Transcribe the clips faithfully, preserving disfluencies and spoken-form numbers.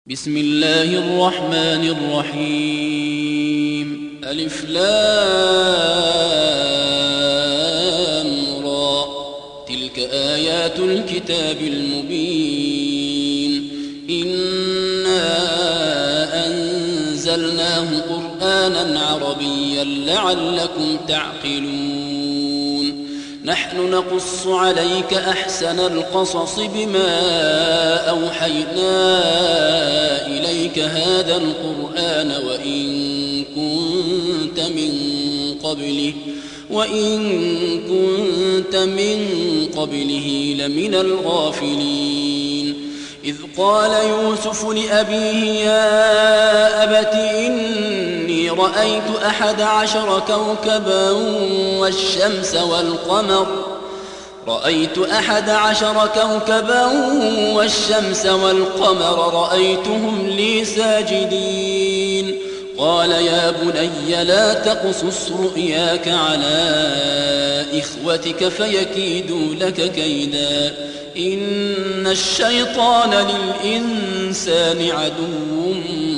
بسم الله الرحمن الرحيم ألف لام را تلك آيات الكتاب المبين إنا أنزلناه قرآنا عربيا لعلكم تعقلون نحن نقص عليك أحسن القصص بما أوحينا إليك هذا القرآن وإن كنت من قبله وإن كنت من قبله لمن الغافلين إذ قال يوسف لأبيه يا أبت إني رأيت أحد عشر كوكبا والشمس والقمر رأيت أحد عشر كوكبا والشمس والقمر رأيتهم لي ساجدين قال يا بني لا تقصص رؤياك على إخوتك فيكيدوا لك كيدا إن الشيطان للإنسان عدو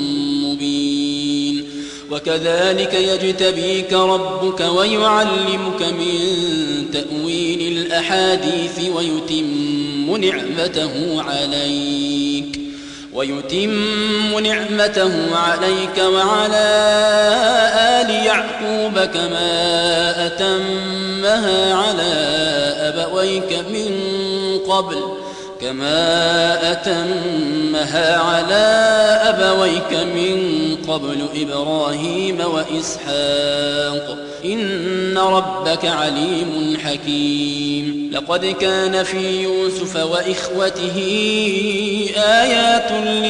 مبين وكذلك يجتبيك ربك ويعلمك من تأويل الأحاديث ويتم نعمته عليك ويتم نعمته عليك وعلى آل يعقوب كما أتمها على أبويك من قبل كما أتمها على أبويك من قبل إبراهيم وإسحاق إن ربك عليم حكيم لقد كان في يوسف وإخوته آيات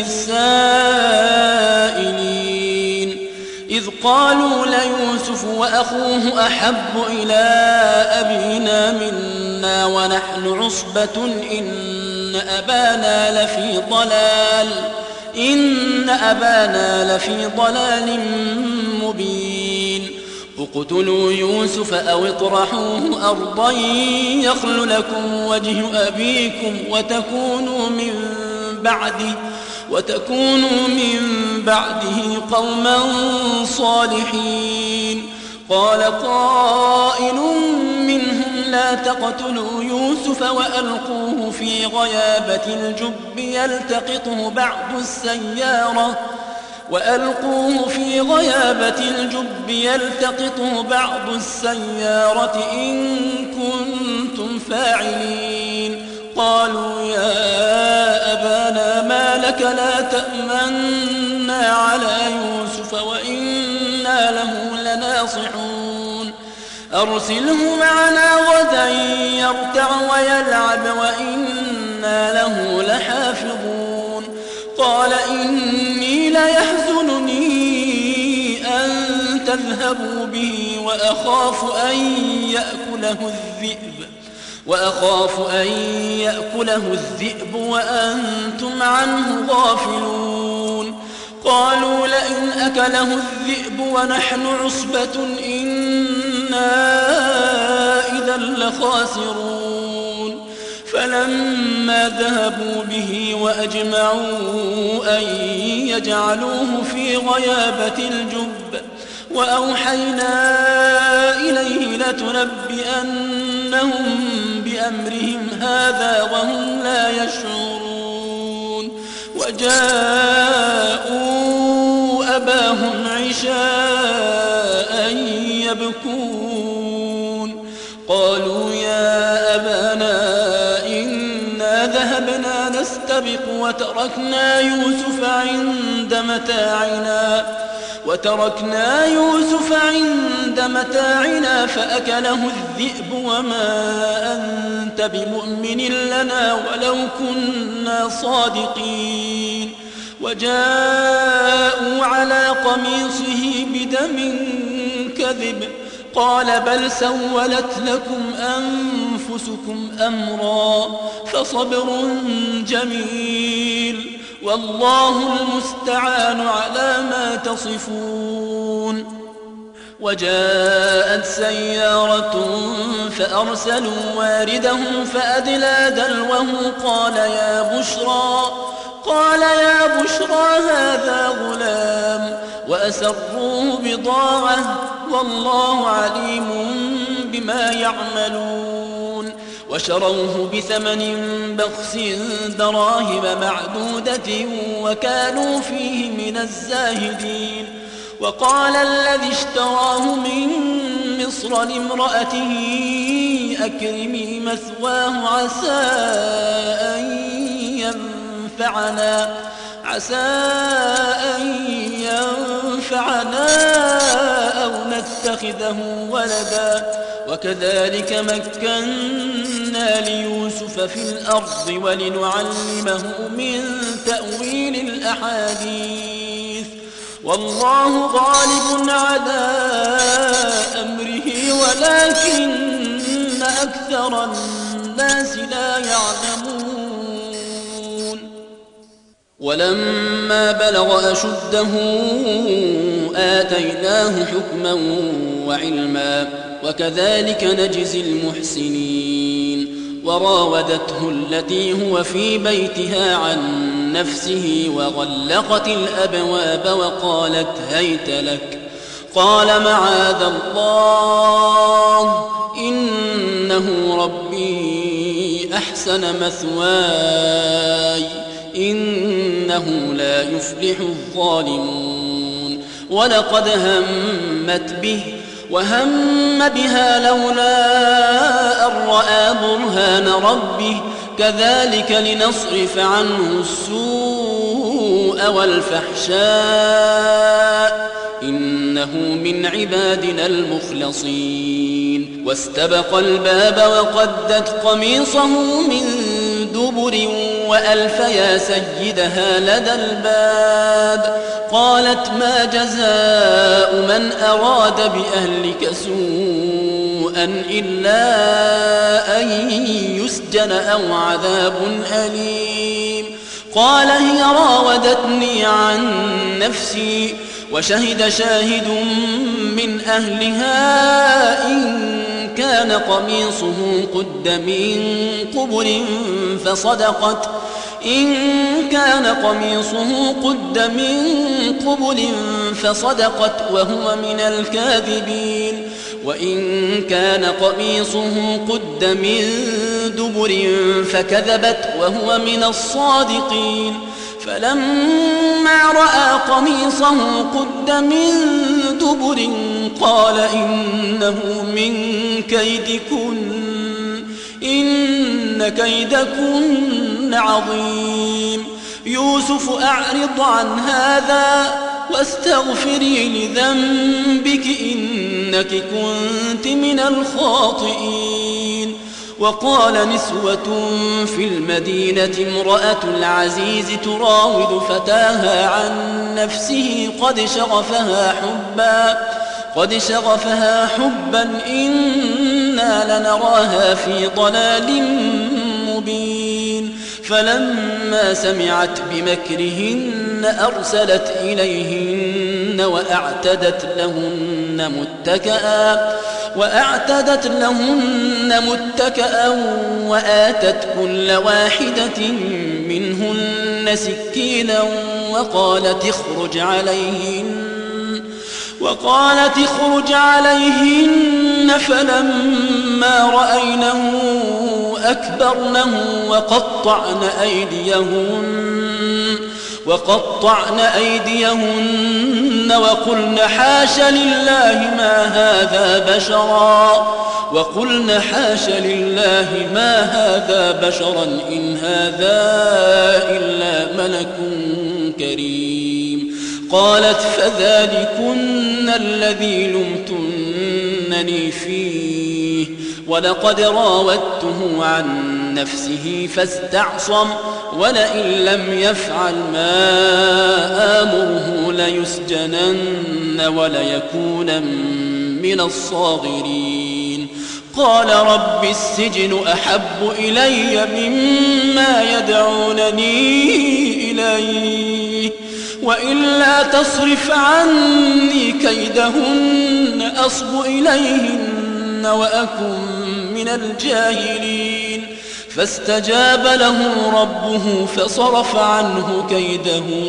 للسائلين إذ قالوا ليوسف وأخوه أحب إلى أبينا منا ونحن عصبة إن أبانا لفي ضلال إن أبانا لفي ضلال مبين اقتلوا يوسف أو اطرحوه أرضا يخل لكم وجه أبيكم وتكونوا من بعده وتكونوا من بعده قوما صالحين قال قائل منهم لا تقتلوا يوسف وألقوه في غيابة الجب يلتقطه بعض السيارة وألقوه في غيابة الجب يلتقطه بعض السيارة إن كنتم فاعلين قالوا يا أبانا ما لك لا تأمنا على يوسف وإنا له لناصحون أرسله معنا غدا يرتع ويلعب وإنا له لحافظون قال إني ليحزنني أن تذهبوا به وأخاف أن يأكله الذئب وأخاف أن يأكله الذئب وأنتم عنه غافلون قالوا لئن أكله الذئب ونحن عصبة إنا إذا لخاسرون فلما ذهبوا به وأجمعوا أن يجعلوه في غيابة الجب وأوحينا إليه لتنبئنهم بأمرهم هذا وهم لا يشعرون وجاءوا أباهم عشاء يبكون قالوا يا أبانا إنا ذهبنا نستبق وتركنا يوسف عند متاعنا وتركنا يوسف عند متاعنا فأكله الذئب وما أنت بمؤمن لنا ولو كنا صادقين وجاءوا على قميصه بدم كذب قال بل سولت لكم أنفسكم أمرا فصبر جميل والله المستعان على ما تصفون وجاءت سيارة فأرسلوا واردهم فأدلى دلوه قال يا بشرى قال يا بشرى هذا غلام وأسروه بضاعة والله عليم بما يعملون وشروه بثمن بخس دراهم معدودة وكانوا فيه من الزاهدين وقال الذي اشتراه من مصر لامرأته أكرمي مثواه عسى أن ينفعنا عسى أن ينفعنا أو نتخذه ولدا وكذلك مكنا ليوسف في الأرض ولنعلمه من تأويل الأحاديث والله غالب على أمره ولكن أكثر الناس لا يعلمون ولما بلغ أشده آتيناه حكما وعلما وكذلك نجزي المحسنين وراودته التي هو في بيتها عن نفسه وغلقت الأبواب وقالت هيت لك قال معاذ الله إنه ربي أحسن مثواي إنه لا يفلح الظالمون ولقد همت به وهم بها لولا أن رأى برهان ربه كذلك لنصرف عنه السوء والفحشاء إنه من عبادنا المخلصين واستبق الباب وقدت قميصه من دبر وألف يا سيدها لدى الباب قالت ما جزاء من أراد بأهلك سوءا إلا أن يسجن أو عذاب أليم قال هي راودتني عن نفسي وشهد شاهد من أهلها إن كان قميصه قد من قبل فصدقت إن كان قميصه قد من قبل فصدقت وهو من الكاذبين وإن كان قميصه قد من دبر فكذبت وهو من الصادقين فلما رأى قميصه قد من دبر قال إنه من كيدكن إن كيدكن عظيم يوسف أعرض عن هذا واستغفري لذنبك إنك كنت من الخاطئين وقال نسوة في المدينة امرأة العزيز تراود فتاها عن نفسه قد شغفها حبا قد شغفها حبا إنا لنراها في ضلال مبين فلما سمعت بمكرهن أرسلت إليهن وأعتدت لهن متكئا وأعتدت لهن متكئا وآتت كل واحدة منهن سكينا وقالت اخرج عليهن وقالت اخرج عليهن فلما رأينه أكبرنه وقطعن أيديهن وقطعن أيديهن وقلن حاش لله ما هذا بشرا وقلن حاش لله ما هذا بشرا إن هذا إلا ملك كريم قالت فذلكن الذي لمتنني فيه ولقد راودته عن نفسه فاستعصم ولئن لم يفعل ما آمره ليسجنن وليكون من الصاغرين قال رب السجن أحب إلي مما يدعونني إليه وإلا تصرف عني كيدهن أصب إليهن وأكن من الجاهلين فاستجاب له ربه فصرف عنه كيدهن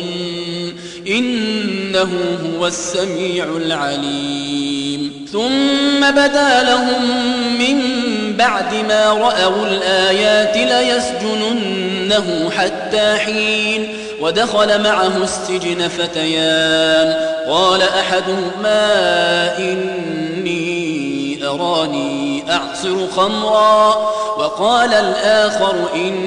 إنه هو السميع العليم ثم بدا لهم من بعد ما رأوا الآيات ليسجننه حتى حين ودخل معه السجن فتيان قال أحدهما إني أراني أعصر خمرا وقال الآخر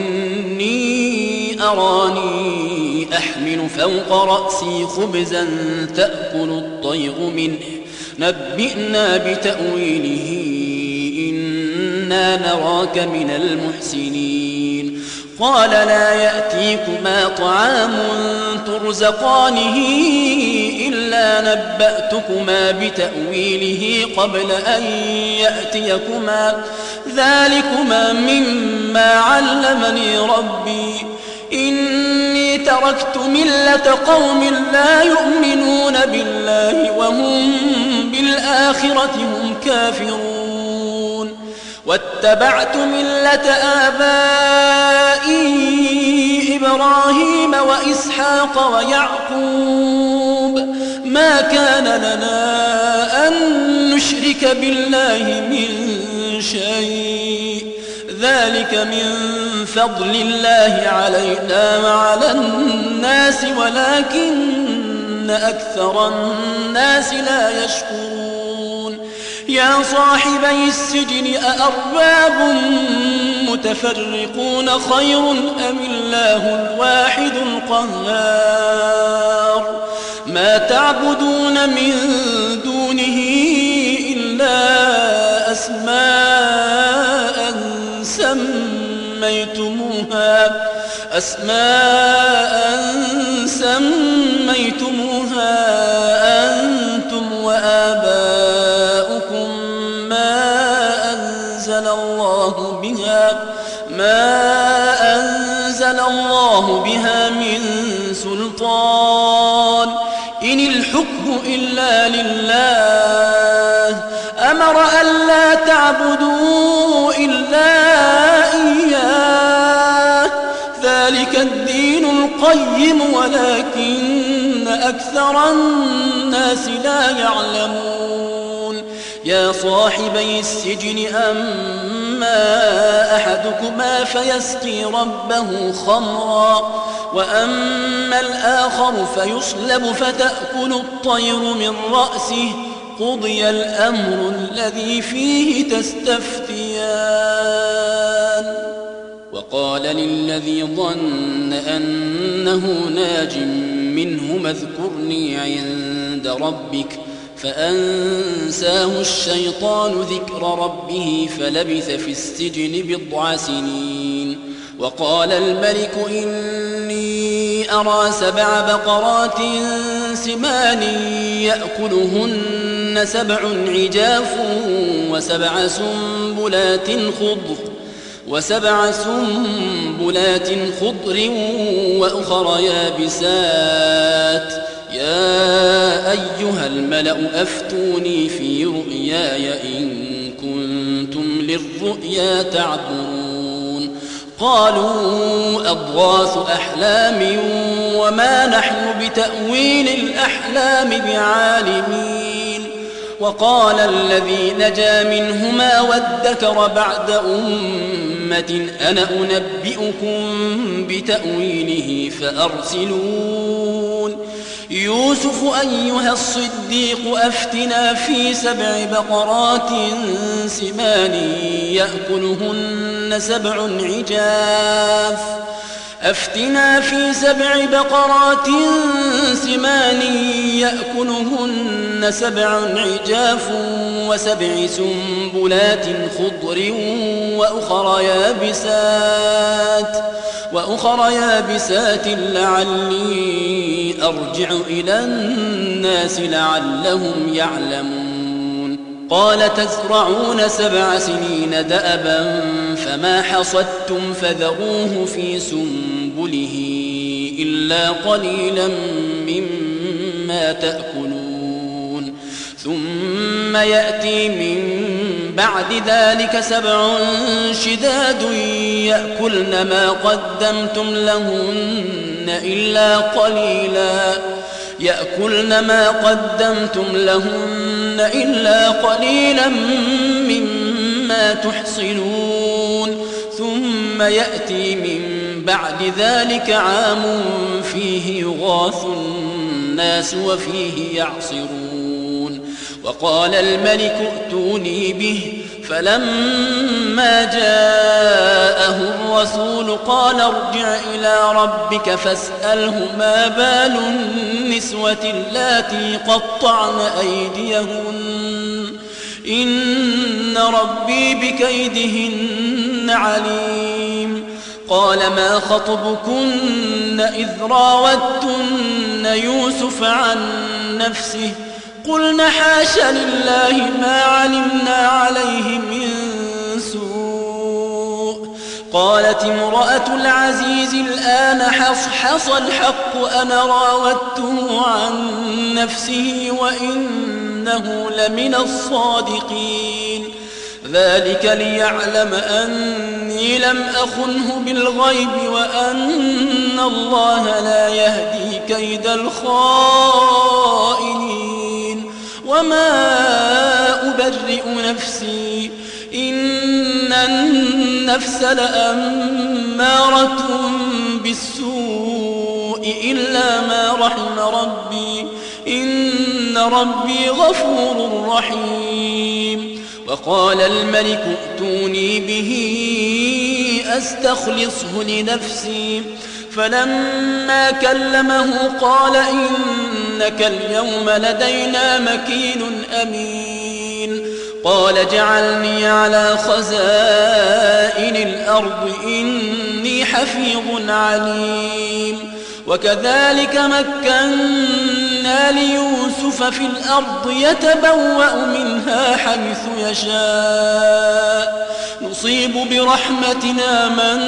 إني أراني أحمل فوق رأسي خبزا تأكل الطير منه نبئنا بتأويله إنا نراك من المحسنين قال لا يأتيكما طعام ترزقانه إلا نبأتكما بتأويله قبل أن يأتيكما ذلكما مما علمني ربي إني تركت ملة قوم لا يؤمنون بالله وهم بالآخرة هم كافرون واتبعت ملة آبائي إبراهيم وإسحاق ويعقوب ما كان لنا أن نشرك بالله من شيء ذلك من فضل الله علينا وعلى الناس ولكن أكثر الناس لا يشكرون يا صاحبي السجن أأرباب متفرقون خير أم الله الواحد القهار ما تعبدون من دونه إلا أسماء سميتموها أسماء سميتموها أنتم وآباؤكم ما أنزل الله بها ما أنزل الله بها من سلطان إن الحكم إلا لله أمر ألا تعبدوا إلا إياه ذلك الدين القيم ولكن أكثر الناس لا يعلمون يا صاحبي السجن أما أحدكما فيسقي ربه خمرا وأما الآخر فيصلب فتأكل الطير من رأسه قضي الأمر الذي فيه تستفتيان وقال للذي ظن أنه ناج منهما اذكرني عند ربك فأنساه الشيطان ذكر ربه فلبث في السجن بضع سنين وقال الملك إني أرى سبع بقرات سمان يأكلهن سبع عجاف وسبع سنبلات خضر وسبع سنبلات خضر وأخر يابسات يا أيها الملأ أفتوني في رؤياي إن كنتم للرؤيا تعبرون قالوا أضغاث أحلام وما نحن بتأويل الأحلام بعالمين وقال الذي نجا منهما وادكر بعد أمة أنا أنبئكم بتأويله فأرسلون يوسف أيها الصديق أفتنا في سبع بقرات سمان يأكلهن سبع عجاف أفتنا في سبع بقرات سمان يأكلهن سبع عجاف وسبع سنبلات خضر وأخر يابسات وأخر يابسات لعلي أرجع إلى الناس لعلهم يعلمون قال تزرعون سبع سنين دأبا فما حصدتم فذروه في سنبله إلا قليلا مما تأكلون ثم يأتي من بعد ذلك سبع شداد يأكلن ما قدمتم لهن إلا قليلا يأكلن ما قدمتم لهن إلا قليلا مما تحصنون ثم يأتي من بعد ذلك عام فيه يغاث الناس وفيه يعصرون وقال الملك ائتوني به فلما جاءه الرسول قال ارجع إلى ربك فاسأله ما بال النسوة اللاتي قطعن أيديهن إن ربي بكيدهن عليم قال ما خطبكن إذ راوتن يوسف عن نفسه قلنا حاش لله ما علمنا عليه من سوء قالت امرأة العزيز الآن حصحص الحق أنا راودته عن نفسه وإنه لمن الصادقين ذلك ليعلم أني لم أخنه بالغيب وأن الله لا يهدي كيد الخائنين وما أبرئ نفسي إن النفس لأمارة بالسوء إلا ما رحم ربي إن ربي غفور رحيم وقال الملك ائتوني به أستخلصه لنفسي فلما كلمه قال إنك اليوم لدينا مكين أمين قال جعلني على خزائن الأرض إني حفيظ عليم وكذلك مكنا ليوسف في الأرض يتبوأ منها حيث يشاء نصيب برحمتنا من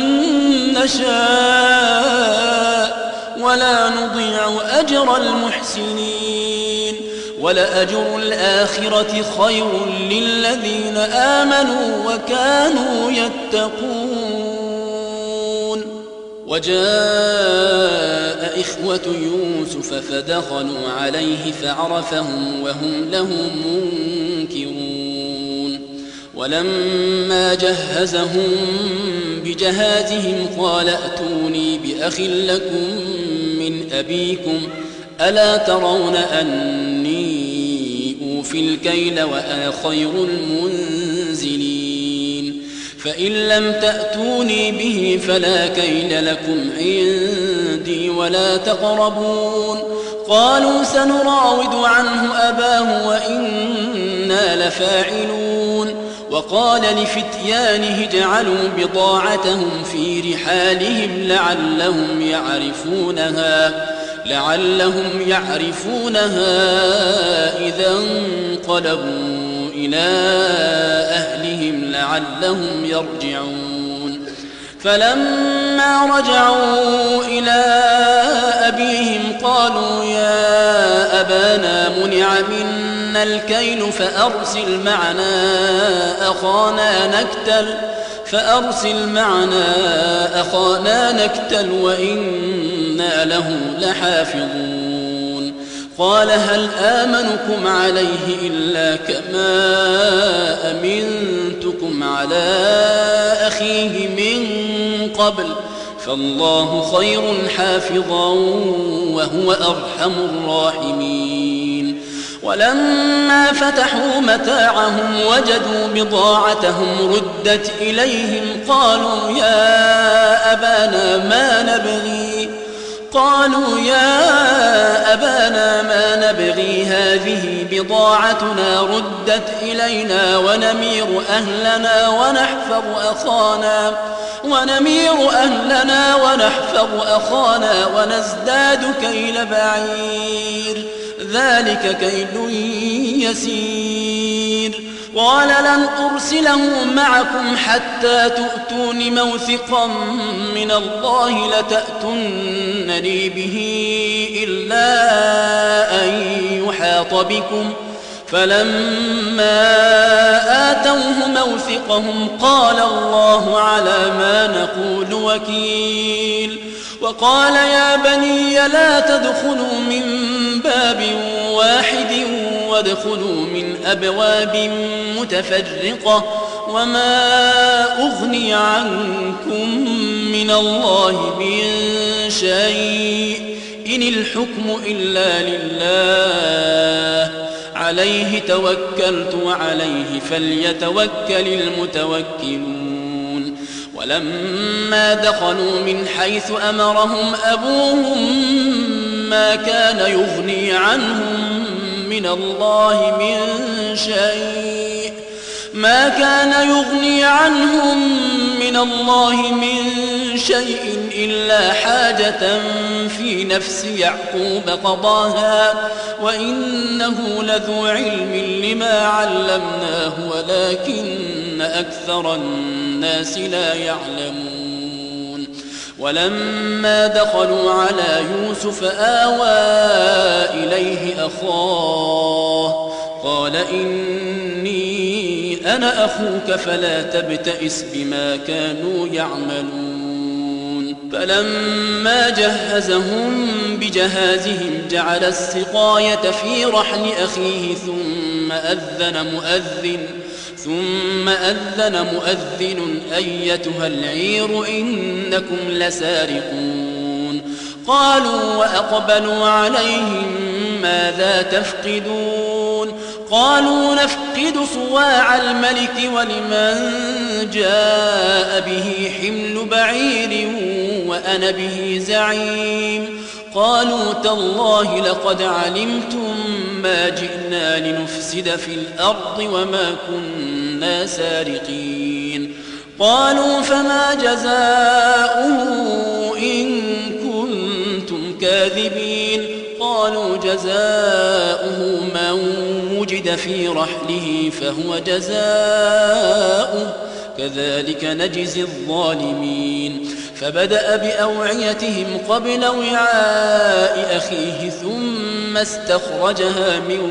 نشاء ولا نضيع أجر المحسنين ولأجر الآخرة خير للذين آمنوا وكانوا يتقون وجاء إخوة يوسف فدخلوا عليه فعرفهم وهم له منكرون ولما جهزهم بجهازهم قال ائتوني بأخ لكم من أبيكم ألا ترون أني أوفي الكيل وأنا خير المنزلين فإن لم تأتوني به فلا كيل لكم عندي ولا تقربون قالوا سنراود عنه أباه وإنا لفاعلون وقال لفتيانه اجعلوا بضاعتهم في رحالهم لعلهم يعرفونها لعلهم يعرفونها إذا انقلبوا إلى أهلهم لعلهم يرجعون فلما رجعوا إلى أبيهم قالوا يا أبانا منع منا الكيل فأرسل معنا أخانا نكتل فأرسل معنا أخانا نكتل وإنا له لحافظون قال هل آمنكم عليه إلا كما أمنتكم على أخيه من قبل فالله خير حافظا وهو أرحم الراحمين ولما فتحوا متاعهم وجدوا بضاعتهم ردت إليهم قالوا يا أبانا ما نبغي قالوا يا أبانا ما نبغي هذه بضاعتنا ردت إلينا ونمير أهلنا ونحفظ أخانا ونمير أهلنا ونحفظ أخانا ونزداد كيل بعير ذلك كيل يسير قال لن أرسله معكم حتى تؤتون موثقا من الله لتأتونني به إلا أن يحاط بكم فلما آتوه موثقهم قال الله على ما نقول وكيل وقال يا بني لا تدخلوا من باب واحد وادخلوا من أبواب متفرقة وما أغني عنكم من الله من شيء إن الحكم إلا لله عليه توكلت وعليه فليتوكل المتوكلون ولما دخلوا من حيث أمرهم أبوهم ما كان يغني عنهم من الله من شيء ما كان يغني عنهم من الله من شيء إلا حاجة في نفس يعقوب قضاها وإنه لذو علم لما علمناه ولكن أكثر الناس لا يعلمون ولما دخلوا على يوسف آوى إليه أخاه قال إني أنا أخوك فلا تبتئس بما كانوا يعملون فلما جهزهم بجهازهم جعل السقاية في رحل أخيه ثم أذن مؤذن ثم أذن مؤذن أيتها العير إنكم لسارقون قالوا وأقبلوا عليهم ماذا تفقدون قالوا نفقد صواع الملك ولمن جاء به حمل بعير وأنا به زعيم قالوا تالله لقد علمتم ما جئنا لنفسد في الأرض وما كنا سارقين قالوا فما جزاؤه إن كنتم كاذبين قالوا جزاؤه من وجد في رحله فهو جزاؤه كذلك نجزي الظالمين فبدأ بأوعيتهم قبل وعاء أخيه ثم استخرجها من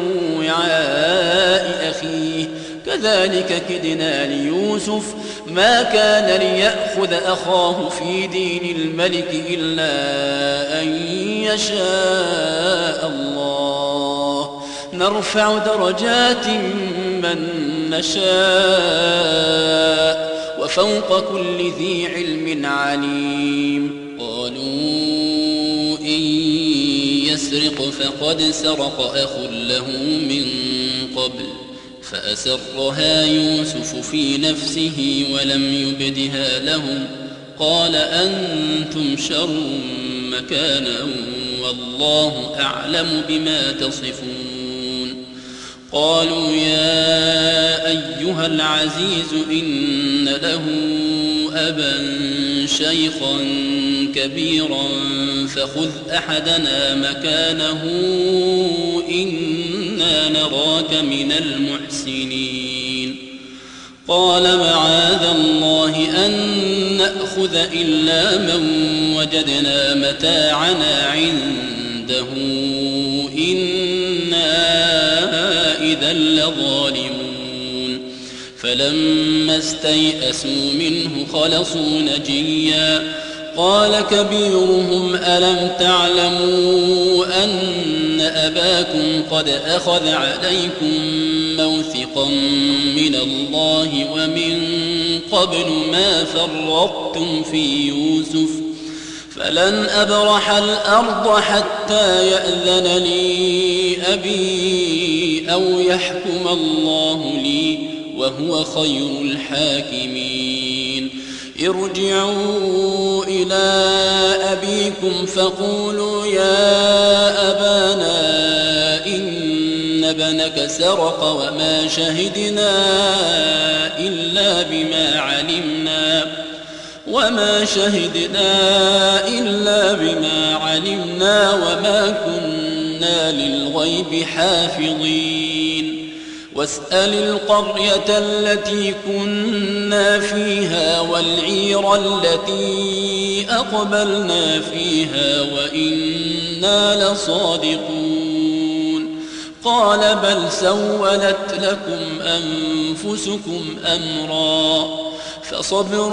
وعاء أخيه كذلك كدنا ليوسف ما كان ليأخذ أخاه في دين الملك إلا أن يشاء الله نرفع درجات من نشاء وفوق كل ذي علم عليم قالوا إن يسرق فقد سرق أخ له من قبل فأسرها يوسف في نفسه ولم يبدها لهم قال أنتم شر مكانا والله أعلم بما تصفون قالوا يا أيها العزيز إن له أبا شيخا كبيرا فخذ أحدنا مكانه إنا نراك من المحسنين قال معاذ الله أن نأخذ إلا من وجدنا متاعنا عنده إنا إذا لظالمون فلما استيئسوا منه خلصوا نجيا قال كبيرهم ألم تعلموا أن أباكم قد أخذ عليكم موثقا من الله ومن قبل ما فرطتم في يوسف فلن أبرح الأرض حتى يأذن لي أبي أو يحكم الله لي وهو خير الحاكمين ارجعوا إلى أبيكم فقولوا يا أبانا إن ابنك سرق وما شهدنا إلا بما علمنا وما شهدنا إلا بما علمنا وما كنا للغيب حافظين واسأل القرية التي كنا فيها والعير التي أقبلنا فيها وإنا لصادقون قال بل سولت لكم أنفسكم أمرا فصبر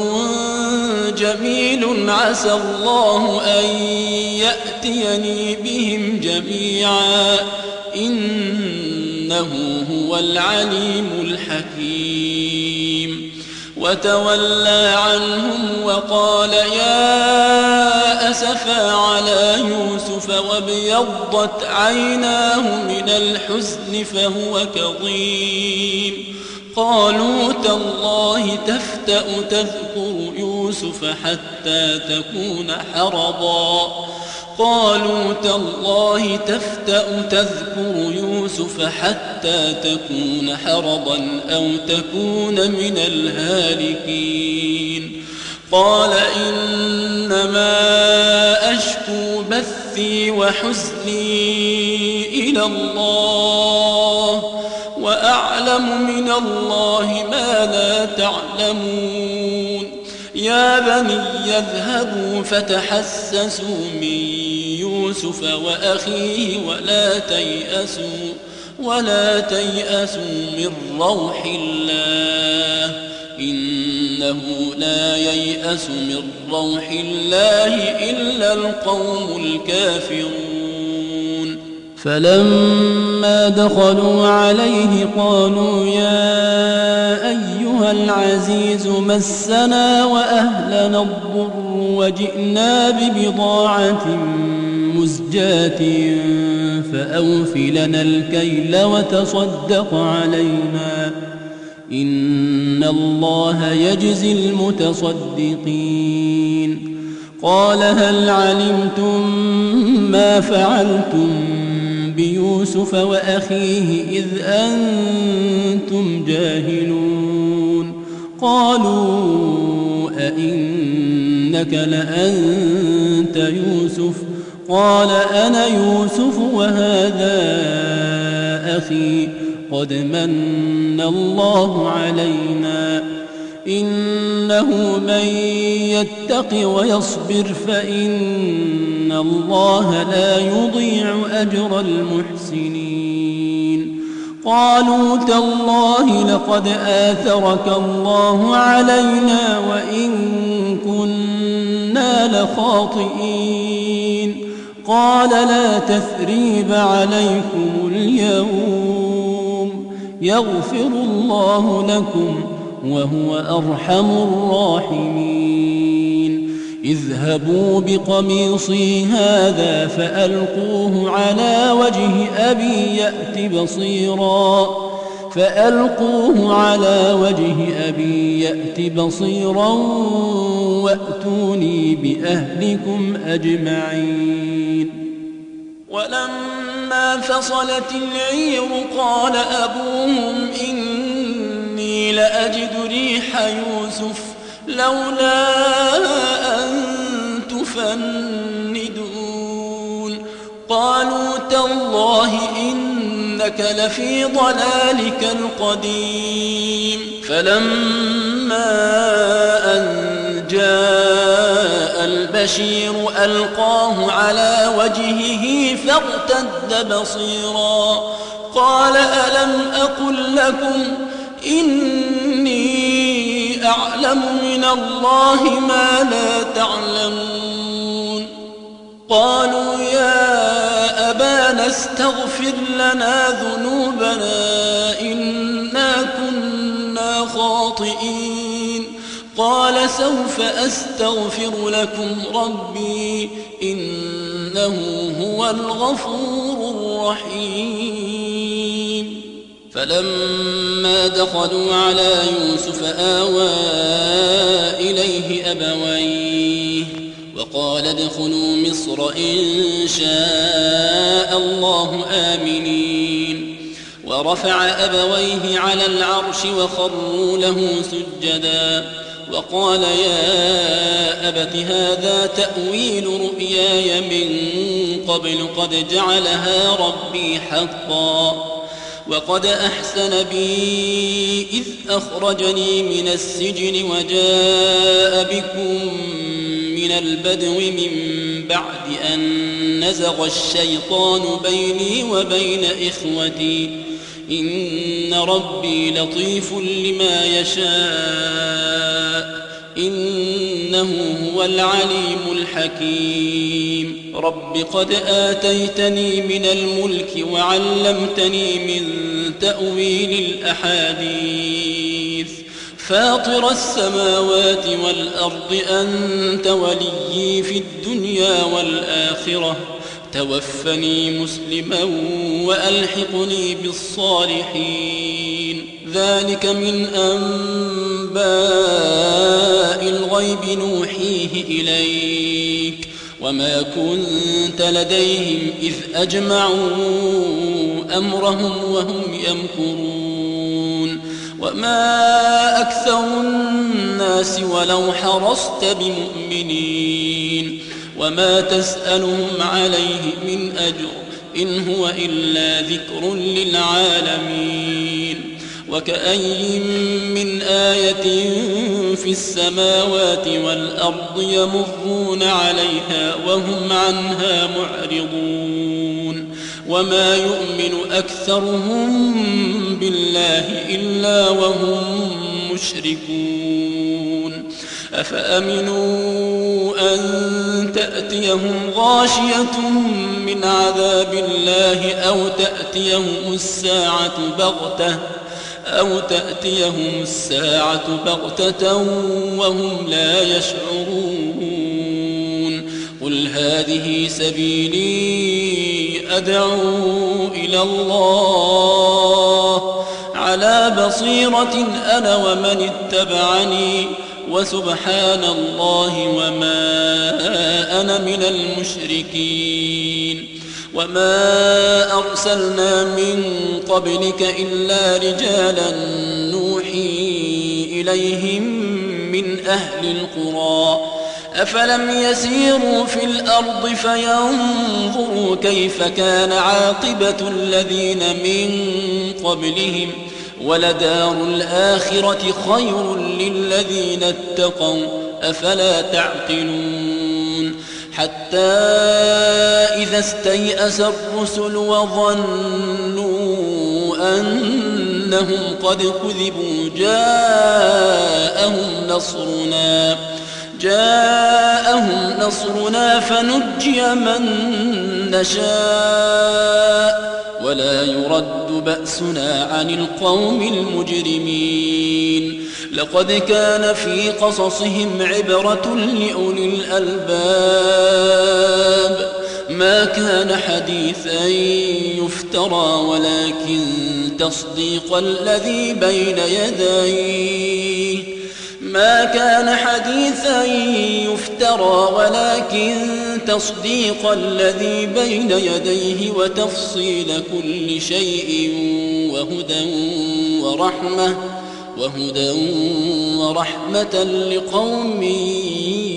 جميل عسى الله أن يأتيني بهم جميعا إنه هو العليم الحكيم وتولى عنهم وقال يا أسفا على يوسف وابيضت عيناه من الحزن فهو كظيم قالوا تالله تفتأ تذكر يوسف حتى تكون حرضا قالوا تالله تفتأ تذكر يوسف حتى تكون حرضا أو تكون من الهالكين قال إنما أشكو بثي وحزني إلى الله وأعلم من الله ما لا تعلمون يا بني يذهبوا فتحسسوا من يوسف وأخيه ولا تيأسوا ولا تيأسوا من روح الله إنه لا ييأس من روح الله إلا القوم الكافرون فلما دخلوا عليه قالوا يا أيها العزيز مسنا وأهلنا الضر وجئنا ببضاعة مزجاة فأوف لنا الكيل وتصدق علينا إن الله يجزي المتصدقين قال هل علمتم ما فعلتم بيوسف وأخيه إذ أنتم جاهلون قالوا أئنك لأنت يوسف قال أنا يوسف وهذا أخي قد من الله علينا إنه من يتق ويصبر فإن الله لا يضيع أجر المحسنين قالوا تالله لقد آثرك الله علينا وإن كنا لخاطئين قال لا تثريب عليكم اليوم يغفر الله لكم وهو أرحم الراحمين اذهبوا بقميصي هذا فألقوه على وجه أبي يأت بصيرا فألقوه على وجه أبي يأت بصيرا وأتوني بأهلكم أجمعين ولما فصلت العير قال أبوهم إني لأجد ريح يوسف لولا أن تفندون قالوا تالله إنك لفي ضلالك القديم فلما أن جاء البشير ألقاه على وجهه فارتد بصيرا قال ألم أقل لكم إني أعلم من الله ما لا تعلمون قالوا يا أبانا استغفر لنا ذنوبنا إنا كنا خاطئين قال سوف أستغفر لكم ربي إنه هو الغفور الرحيم فلما دخلوا على يوسف آوى إليه أبويه وقال ادخلوا مصر إن شاء الله آمنين ورفع أبويه على العرش وخروا له سجدا وقال يا أبت هذا تأويل رؤياي من قبل قد جعلها ربي حقا وقد أحسن بي إذ أخرجني من السجن وجاء بكم من البدء البدو من بعد أن نزغ الشيطان بيني وبين إخوتي إن ربي لطيف لما يشاء إنه هو العليم الحكيم رب قد آتيتني من الملك وعلمتني من تأويل الأحاديث فاطر السماوات والأرض أنت وليي في الدنيا والآخرة توفني مسلما وألحقني بالصالحين ذلك من أنباء الغيب نوحيه إليك وما كنت لديهم إذ أجمعوا أمرهم وهم يمكرون وما أكثر الناس ولو حرصت بمؤمنين وما تسألهم عليه من أجر إن هو إلا ذكر للعالمين وكأي من آية في السماوات والأرض يمرون عليها وهم عنها معرضون وما يؤمن أكثرهم بالله إلا وهم مشركون أفأمنوا أن تأتيهم غاشية من عذاب الله أو تأتيهم الساعة بغتة أو تأتيهم الساعة بغتة وهم لا يشعرون قل هذه سبيلي أدعو إلى الله على بصيرة أنا ومن اتبعني وسبحان الله وما أنا من المشركين وما أرسلنا من قبلك إلا رجالا نوحي إليهم من أهل القرى أفلم يسيروا في الأرض فينظروا كيف كان عاقبة الذين من قبلهم ولدار الآخرة خير للذين اتقوا أفلا تعقلون حتى إذا استيأس الرسل وظنوا أنهم قد كذبوا جاءهم نصرنا جاءهم نصرنا فنجي من نشاء ولا يرد بأسنا عن القوم المجرمين لقد كان في قصصهم عبرة لأولي الألباب ما كان حديثا يفترى ولكن تصديق الذي بين يديه ما كان حديثا يفترى ولكن تصديق الذي بين يديه وتفصيل كل شيء وهدى ورحمة وهدى ورحمة لقوم